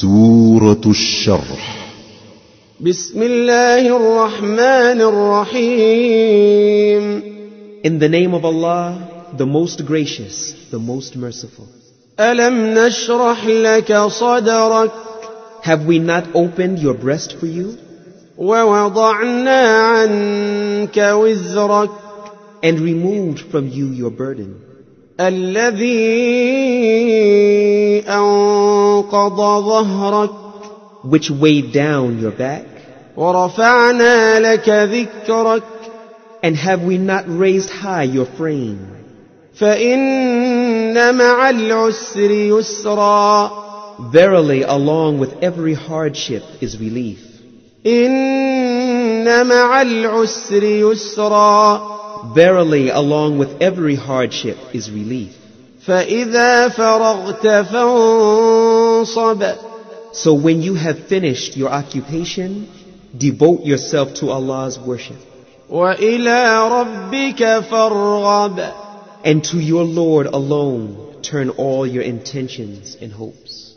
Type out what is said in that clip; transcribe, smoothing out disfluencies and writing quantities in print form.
سورة الشرح بسم الله الرحمن الرحيم. In the name of Allah, the most gracious, the most merciful. ألم نشرح لك صدرك Have we not opened your breast for you? ووضعنا عنك وزرك And removed from you your burden, الذي أنقض ظهرك which weighed down your back? ورفعنا لك ذكرك And have we not raised high your frame? فإن مع العسر يسرا Verily, along with every hardship is relief. إن مع العسر يسرا Verily, along with every hardship is relief. فإذا فرغت فانصب So when you have finished your occupation, devote yourself to Allah's worship. وإلى ربك فارغب And to your Lord alone turn all your intentions and hopes.